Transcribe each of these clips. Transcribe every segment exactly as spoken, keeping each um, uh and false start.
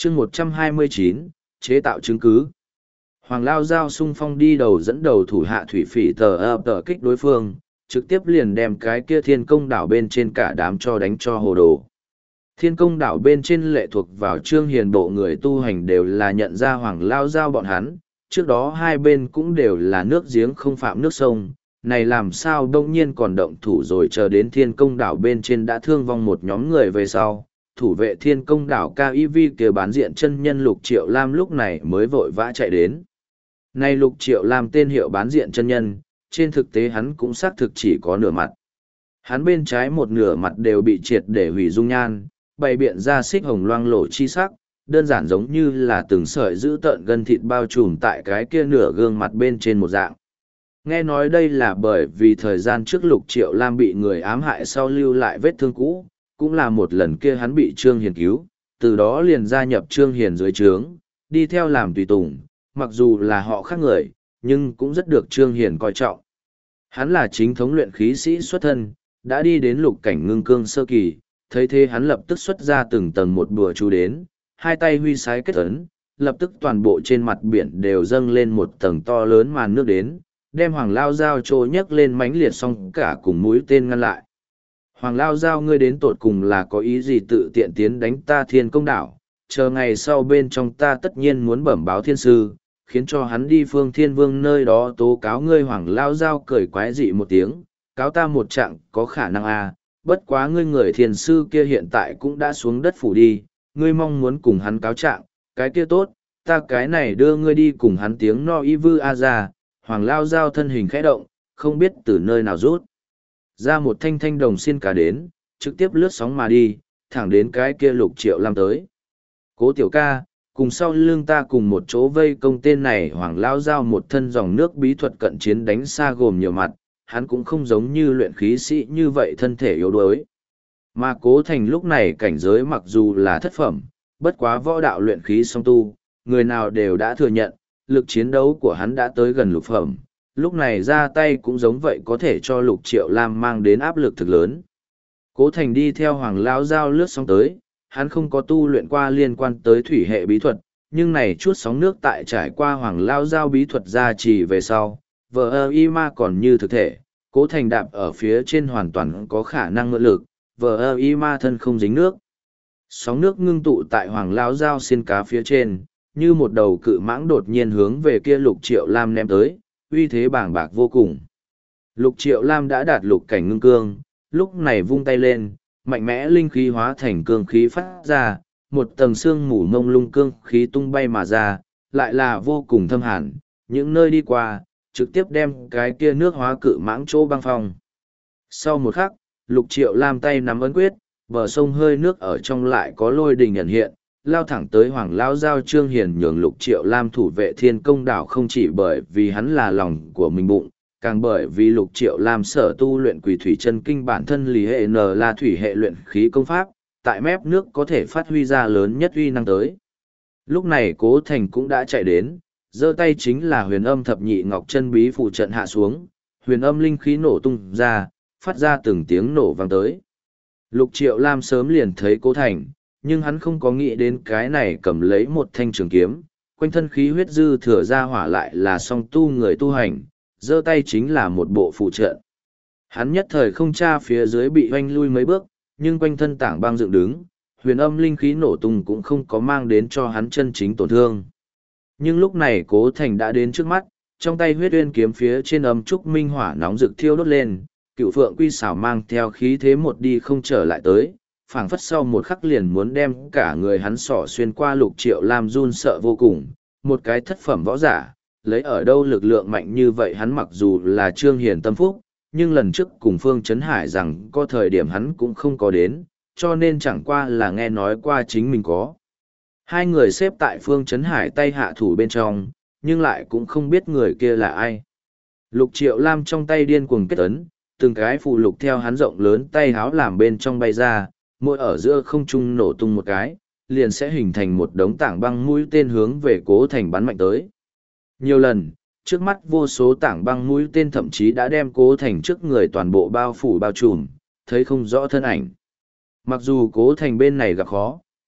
chương một trăm hai mươi chín, chế tạo chứng cứ. Hoàng Lao Giao sung phong đi đầu dẫn đầu thủ hạ thủy phỉ tờ ập tờ kích đối phương, trực tiếp liền đem cái kia thiên công đảo bên trên cả đám cho đánh cho hồ đồ. Thiên công đảo bên trên lệ thuộc vào Trương Hiền bộ người tu hành đều là nhận ra Hoàng Lao Giao bọn hắn, trước đó hai bên cũng đều là nước giếng không phạm nước sông, này làm sao đông nhiên còn động thủ rồi chờ đến thiên công đảo bên trên đã thương vong một nhóm người về sau. Thủ vệ thiên công đảo ca i vê kia bán diện chân nhân Lục Triệu Lam lúc này mới vội vã chạy đến. Này Lục Triệu Lam tên hiệu bán diện chân nhân, trên thực tế hắn cũng xác thực chỉ có nửa mặt. Hắn bên trái một nửa mặt đều bị triệt để hủy dung nhan, bày biện ra xích hồng loang lổ chi sắc, đơn giản giống như là từng sợi giữ tợn gân thịt bao trùm tại cái kia nửa gương mặt bên trên một dạng. Nghe nói đây là bởi vì thời gian trước Lục Triệu Lam bị người ám hại sau lưu lại vết thương cũ, cũng là một lần kia hắn bị Trương Hiền cứu, từ đó liền gia nhập Trương Hiền dưới trướng, đi theo làm tùy tùng, mặc dù là họ khác người, nhưng cũng rất được Trương Hiền coi trọng. Hắn là chính thống luyện khí sĩ xuất thân, đã đi đến lục cảnh ngưng cương sơ kỳ, thấy thế hắn lập tức xuất ra từng tầng một bùa chú đến, hai tay huy sái kết ấn, lập tức toàn bộ trên mặt biển đều dâng lên một tầng to lớn màn nước đến, đem Hoàng Lao Giao trô nhấc lên mãnh liệt xong cả cùng mũi tên ngăn lại. Hoàng Lao Giao ngươi đến tột cùng là có ý gì tự tiện tiến đánh ta thiên công đảo, chờ ngày sau bên trong ta tất nhiên muốn bẩm báo thiên sư, khiến cho hắn đi phương thiên vương nơi đó tố cáo ngươi. Hoàng Lao Giao cười quái dị một tiếng, cáo ta một trạng có khả năng à, bất quá ngươi người thiền sư kia hiện tại cũng đã xuống đất phủ đi, ngươi mong muốn cùng hắn cáo trạng, cái kia tốt, ta cái này đưa ngươi đi cùng hắn tiếng no y vư a ra. Hoàng Lao Giao thân hình khẽ động, không biết từ nơi nào rút ra một thanh thanh đồng xiên cá đến, trực tiếp lướt sóng mà đi, thẳng đến cái kia Lục Triệu Lam tới. Cố tiểu ca, cùng sau lưng ta cùng một chỗ vây công tên này. Hoàng Lao Giao một thân dòng nước bí thuật cận chiến đánh xa gồm nhiều mặt, hắn cũng không giống như luyện khí sĩ như vậy thân thể yếu đuối. Mà Cố Thành lúc này cảnh giới mặc dù là thất phẩm, bất quá võ đạo luyện khí song tu, người nào đều đã thừa nhận, lực chiến đấu của hắn đã tới gần lục phẩm, lúc này ra tay cũng giống vậy có thể cho Lục Triệu Lam mang đến áp lực thực lớn. Cố Thành đi theo Hoàng Lao Giao lướt sóng tới, hắn không có tu luyện qua liên quan tới thủy hệ bí thuật, nhưng này chút sóng nước tại trải qua Hoàng Lao Giao bí thuật ra trì về sau, vờ ơ y ma còn như thực thể, Cố Thành đạp ở phía trên hoàn toàn có khả năng ngựa lực, vờ ơ y ma thân không dính nước. Sóng nước ngưng tụ tại Hoàng Lao Giao xiên cá phía trên, như một đầu cự mãng đột nhiên hướng về kia Lục Triệu Lam ném tới, uy thế bàng bạc vô cùng. Lục Triệu Lam đã đạt lục cảnh ngưng cương, lúc này vung tay lên, mạnh mẽ linh khí hóa thành cương khí phát ra, một tầng xương mù mông lung cương khí tung bay mà ra, lại là vô cùng thâm hàn, những nơi đi qua, trực tiếp đem cái kia nước hóa cự mãng chỗ băng phong. Sau một khắc, Lục Triệu Lam tay nắm ấn quyết, bờ sông hơi nước ở trong lại có lôi đình ẩn hiện, lao thẳng tới Hoàng Lao Giao. Trương Hiền nhường Lục Triệu Lam thủ vệ thiên công đảo không chỉ bởi vì hắn là lòng của mình bụng, càng bởi vì Lục Triệu Lam sở tu luyện quỷ thủy chân kinh bản thân lý hệ n là thủy hệ luyện khí công pháp, tại mép nước có thể phát huy ra lớn nhất uy năng tới. Lúc này Cố Thành cũng đã chạy đến, giơ tay chính là huyền âm thập nhị ngọc chân bí phụ trận hạ xuống, huyền âm linh khí nổ tung ra, phát ra từng tiếng nổ vang tới. Lục Triệu Lam sớm liền thấy Cố Thành, nhưng hắn không có nghĩ đến cái này cầm lấy một thanh trường kiếm, quanh thân khí huyết dư thừa ra hỏa lại là song tu người tu hành, giơ tay chính là một bộ phụ trận. Hắn nhất thời không tra phía dưới bị hoanh lui mấy bước, nhưng quanh thân tảng băng dựng đứng, huyền âm linh khí nổ tung cũng không có mang đến cho hắn chân chính tổn thương. Nhưng lúc này Cố Thành đã đến trước mắt, trong tay huyết uyên kiếm phía trên âm trúc minh hỏa nóng rực thiêu đốt lên, cựu phượng quy xảo mang theo khí thế một đi không trở lại tới, phảng phất sau một khắc liền muốn đem cả người hắn xỏ xuyên qua. Lục Triệu Lam run sợ vô cùng, một cái thất phẩm võ giả, lấy ở đâu lực lượng mạnh như vậy. Hắn mặc dù là Trương Hiền tâm phúc, nhưng lần trước cùng Phương Trấn Hải rằng có thời điểm hắn cũng không có đến, cho nên chẳng qua là nghe nói qua chính mình có. Hai người xếp tại Phương Trấn Hải tay hạ thủ bên trong, nhưng lại cũng không biết người kia là ai. Lục Triệu Lam trong tay điên cuồng kết ấn, từng cái phù lục theo hắn rộng lớn tay háo làm bên trong bay ra, mỗi ở giữa không trung nổ tung một cái, liền sẽ hình thành một đống tảng băng mũi tên hướng về Cố Thành bắn mạnh tới. Nhiều lần, trước mắt vô số tảng băng mũi tên thậm chí đã đem Cố Thành trước người toàn bộ bao phủ bao trùm, thấy không rõ thân ảnh. Mặc dù Cố Thành bên này gặp khó,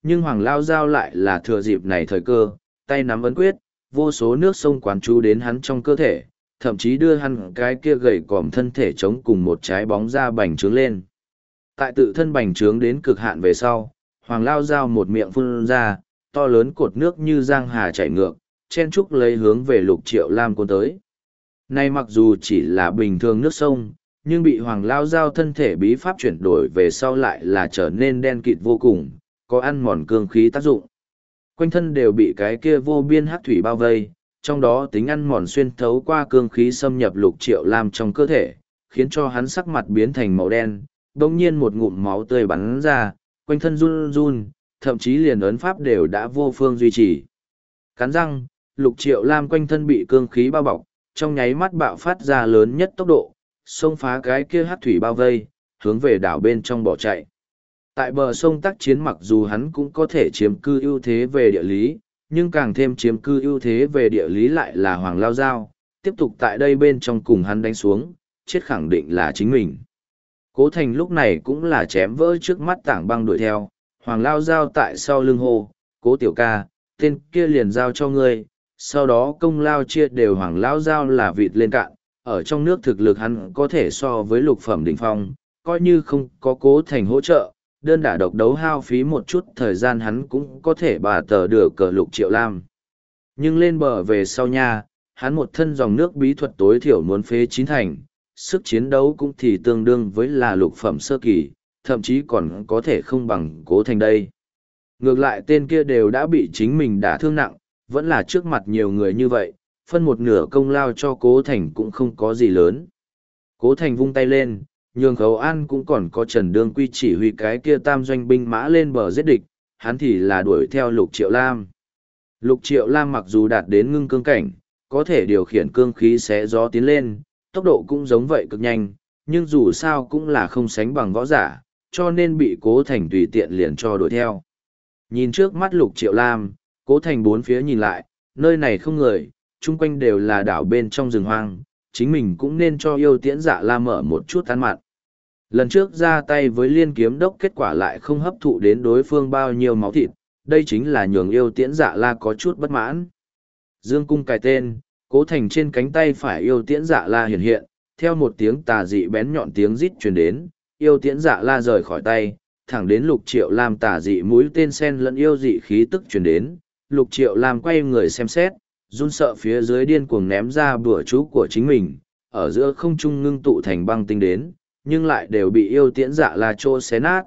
Nhưng Hoàng Lao Giao lại là thừa dịp này thời cơ, tay nắm ấn quyết, vô số nước sông quán chú đến hắn trong cơ thể, thậm chí đưa hắn cái kia gầy còm thân thể chống cùng một trái bóng ra bành trướng lên. Tại tự thân bành trướng đến cực hạn về sau, Hoàng Lao Giao một miệng phun ra, to lớn cột nước như giang hà chảy ngược, chen trúc lấy hướng về Lục Triệu Lam cuốn tới. Nay mặc dù chỉ là bình thường nước sông, nhưng bị Hoàng Lao Giao thân thể bí pháp chuyển đổi về sau lại là trở nên đen kịt vô cùng, có ăn mòn cương khí tác dụng. Quanh thân đều bị cái kia vô biên hắc thủy bao vây, trong đó tính ăn mòn xuyên thấu qua cương khí xâm nhập Lục Triệu Lam trong cơ thể, khiến cho hắn sắc mặt biến thành màu đen, đồng nhiên một ngụm máu tươi bắn ra, quanh thân run run, thậm chí liền ấn pháp đều đã vô phương duy trì. Cắn răng, Lục Triệu Lam quanh thân bị cương khí bao bọc, trong nháy mắt bạo phát ra lớn nhất tốc độ, xông phá cái kia hắc thủy bao vây, hướng về đảo bên trong bỏ chạy. Tại bờ sông tác chiến mặc dù hắn cũng có thể chiếm cư ưu thế về địa lý, nhưng càng thêm chiếm cư ưu thế về địa lý lại là Hoàng Lao Giao, tiếp tục tại đây bên trong cùng hắn đánh xuống, chết khẳng định là chính mình. Cố Thành lúc này cũng là chém vỡ trước mắt tảng băng đuổi theo, Hoàng Lao Giao tại sau lưng hô, Cố tiểu ca, tên kia liền giao cho ngươi, sau đó công lao chia đều Hoàng Lao Giao là vịt lên cạn, ở trong nước thực lực hắn có thể so với lục phẩm đỉnh phong, coi như không có Cố Thành hỗ trợ, đơn đả độc đấu hao phí một chút thời gian hắn cũng có thể bà tờ được cờ Lục Triệu Lam. Nhưng lên bờ về sau nha, hắn một thân dòng nước bí thuật tối thiểu muốn phế chín thành, sức chiến đấu cũng thì tương đương với là lục phẩm sơ kỳ, thậm chí còn có thể không bằng Cố Thành đây. Ngược lại tên kia đều đã bị chính mình đả thương nặng, vẫn là trước mặt nhiều người như vậy, phân một nửa công lao cho Cố Thành cũng không có gì lớn. Cố Thành vung tay lên, nhường Khấu An cũng còn có Trần Đương Quy chỉ huy cái kia tam doanh binh mã lên bờ giết địch, hắn thì là đuổi theo Lục Triệu Lam. Lục Triệu Lam mặc dù đạt đến ngưng cương cảnh, có thể điều khiển cương khí xé gió tiến lên, tốc độ cũng giống vậy cực nhanh, nhưng dù sao cũng là không sánh bằng võ giả, cho nên bị Cố Thành tùy tiện liền cho đuổi theo. Nhìn trước mắt Lục Triệu Lam, Cố Thành bốn phía nhìn lại, nơi này không người, chung quanh đều là đảo bên trong rừng hoang, chính mình cũng nên cho yêu tiễn dạ la mở một chút tán mặn. Lần trước ra tay với liên kiếm đốc kết quả lại không hấp thụ đến đối phương bao nhiêu máu thịt, đây chính là nhường yêu tiễn dạ la có chút bất mãn. Dương cung cài tên, Cố Thành trên cánh tay phải yêu tiễn dạ la hiện hiện, theo một tiếng tà dị bén nhọn tiếng rít truyền đến, yêu tiễn dạ la rời khỏi tay, thẳng đến Lục Triệu Lam tà dị mũi tên sen lẫn yêu dị khí tức truyền đến, Lục Triệu Lam quay người xem xét, run sợ phía dưới điên cuồng ném ra bùa chú của chính mình, ở giữa không trung ngưng tụ thành băng tinh đến, nhưng lại đều bị yêu tiễn dạ la trô xé nát.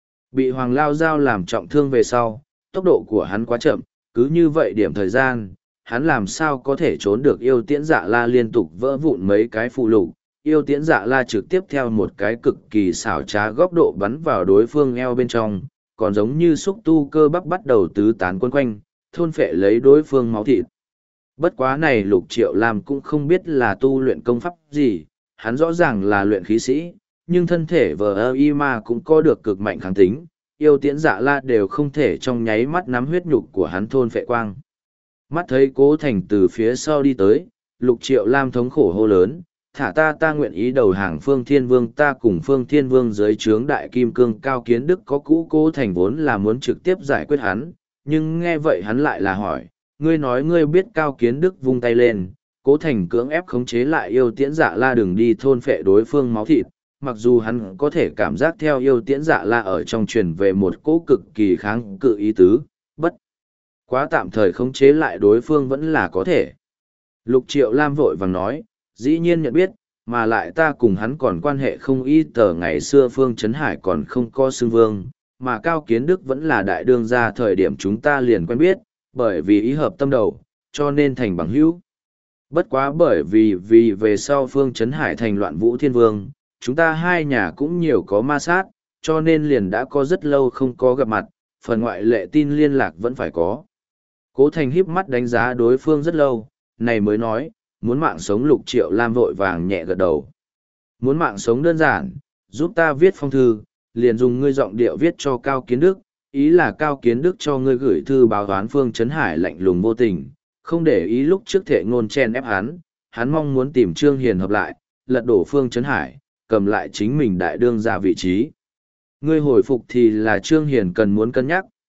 Bị Hoàng Lao Giao làm trọng thương về sau, tốc độ của hắn quá chậm, cứ như vậy điểm thời gian, hắn làm sao có thể trốn được yêu tiễn dạ la liên tục vỡ vụn mấy cái phụ lục. Yêu tiễn dạ la trực tiếp theo một cái cực kỳ xảo trá góc độ bắn vào đối phương eo bên trong, còn giống như xúc tu cơ bắp bắt đầu tứ tán quấn quanh, thôn phệ lấy đối phương máu thịt. Bất quá này Lục Triệu Lam cũng không biết là tu luyện công pháp gì, hắn rõ ràng là luyện khí sĩ, nhưng thân thể vờ ơ y ma cũng có được cực mạnh kháng tính, yêu tiễn dạ la đều không thể trong nháy mắt nắm huyết nhục của hắn thôn phệ quang. Mắt thấy Cố Thành từ phía sau đi tới, Lục Triệu Lam thống khổ hô lớn, thả ta ta nguyện ý đầu hàng Phương Thiên Vương, ta cùng Phương Thiên Vương dưới trướng đại kim cương Cao Kiến Đức có cũ. Cố Thành vốn là muốn trực tiếp giải quyết hắn, nhưng nghe vậy hắn lại là hỏi, ngươi nói ngươi biết Cao Kiến Đức vung tay lên. Cố Thành cưỡng ép khống chế lại yêu tiễn dạ la đừng đi thôn phệ đối phương máu thịt, mặc dù hắn có thể cảm giác theo yêu tiễn dạ la ở trong truyền về một cỗ cực kỳ kháng cự ý tứ, bất quá tạm thời khống chế lại đối phương vẫn là có thể. Lục Triệu Lam vội vàng nói, dĩ nhiên nhận biết, mà lại ta cùng hắn còn quan hệ không y tờ ngày xưa Phương Trấn Hải còn không có xưng vương, mà Cao Kiến Đức vẫn là đại đương gia thời điểm chúng ta liền quen biết, bởi vì ý hợp tâm đầu, cho nên thành bằng hữu. Bất quá bởi vì vì về sau Phương Trấn Hải thành loạn vũ thiên vương, chúng ta hai nhà cũng nhiều có ma sát, cho nên liền đã có rất lâu không có gặp mặt, phần ngoại lệ tin liên lạc vẫn phải có. Cố Thành híp mắt đánh giá đối phương rất lâu, này mới nói, muốn mạng sống. Lục Triệu Lam vội vàng nhẹ gật đầu. Muốn mạng sống đơn giản, giúp ta viết phong thư, liền dùng ngươi giọng điệu viết cho Cao Kiến Đức, ý là Cao Kiến Đức cho ngươi gửi thư báo toán Phương Trấn Hải lạnh lùng vô tình, không để ý lúc trước thệ ngôn chen ép hắn, hắn mong muốn tìm Trương Hiền hợp lại, lật đổ Phương Trấn Hải, cầm lại chính mình đại đương ra vị trí. Ngươi hồi phục thì là Trương Hiền cần muốn cân nhắc,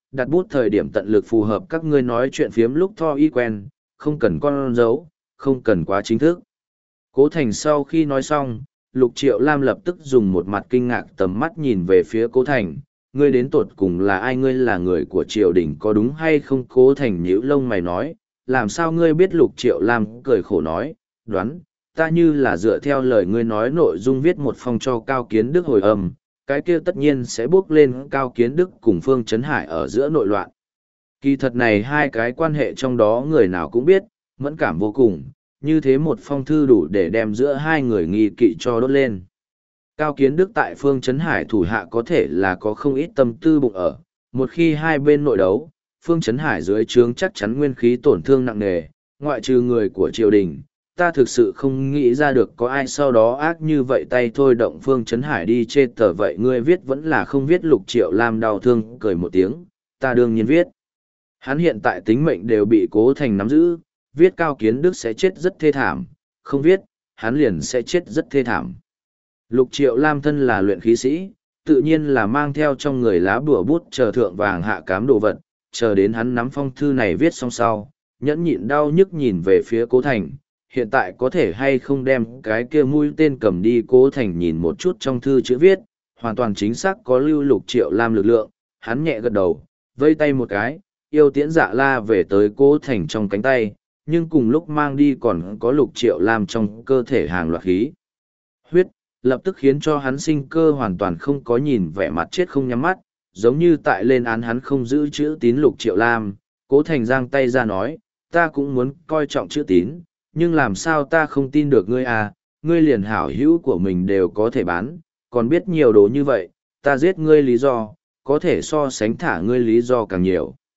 đặt bút thời điểm tận lực phù hợp các ngươi nói chuyện phiếm lúc tho y quen, không cần con dấu, không cần quá chính thức. Cố Thành sau khi nói xong, Lục Triệu Lam lập tức dùng một mặt kinh ngạc tầm mắt nhìn về phía Cố Thành, ngươi đến tột cùng là ai, ngươi là người của triều đình có đúng hay không? Cố Thành nhíu lông mày nói, làm sao ngươi biết? Lục Triệu Lam cười khổ nói, đoán, ta như là dựa theo lời ngươi nói nội dung viết một phong cho Cao Kiến Đức hồi âm, cái kia tất nhiên sẽ bước lên Cao Kiến Đức cùng Phương Chấn Hải ở giữa nội loạn. Kỳ thật này hai cái quan hệ trong đó người nào cũng biết, mẫn cảm vô cùng, như thế một phong thư đủ để đem giữa hai người nghi kỵ cho đốt lên. Cao Kiến Đức tại Phương Chấn Hải thủ hạ có thể là có không ít tâm tư bụng ở, một khi hai bên nội đấu, Phương Chấn Hải dưới trướng chắc chắn nguyên khí tổn thương nặng nề, ngoại trừ người của triều đình, ta thực sự không nghĩ ra được có ai sau đó ác như vậy tay thôi động Phương Chấn Hải đi chê tờ vậy ngươi viết vẫn là không viết. Lục Triệu Lam đau thương cười một tiếng, ta đương nhiên viết. Hắn hiện tại tính mệnh đều bị Cố Thành nắm giữ, viết Cao Kiến Đức sẽ chết rất thê thảm, không viết, hắn liền sẽ chết rất thê thảm. Lục Triệu Lam thân là luyện khí sĩ, tự nhiên là mang theo trong người lá bùa bút chờ thượng vàng hạ cám đồ vật, chờ đến hắn nắm phong thư này viết xong sau, nhẫn nhịn đau nhức nhìn về phía Cố Thành, hiện tại có thể hay không đem cái kia mũi tên cầm đi. Cố Thành nhìn một chút trong thư chữ viết, hoàn toàn chính xác có lưu Lục Triệu Lam lực lượng, hắn nhẹ gật đầu, vây tay một cái, yêu tiễn dạ la về tới Cố Thành trong cánh tay, nhưng cùng lúc mang đi còn có Lục Triệu Lam trong cơ thể hàng loạt khí huyết, lập tức khiến cho hắn sinh cơ hoàn toàn không có, nhìn vẻ mặt chết không nhắm mắt, giống như tại lên án hắn không giữ chữ tín. Lục Triệu Lam, Cố Thành giang tay ra nói, ta cũng muốn coi trọng chữ tín, nhưng làm sao ta không tin được ngươi à, ngươi liền hảo hữu của mình đều có thể bán, còn biết nhiều đồ như vậy, ta giết ngươi lý do, có thể so sánh thả ngươi lý do càng nhiều.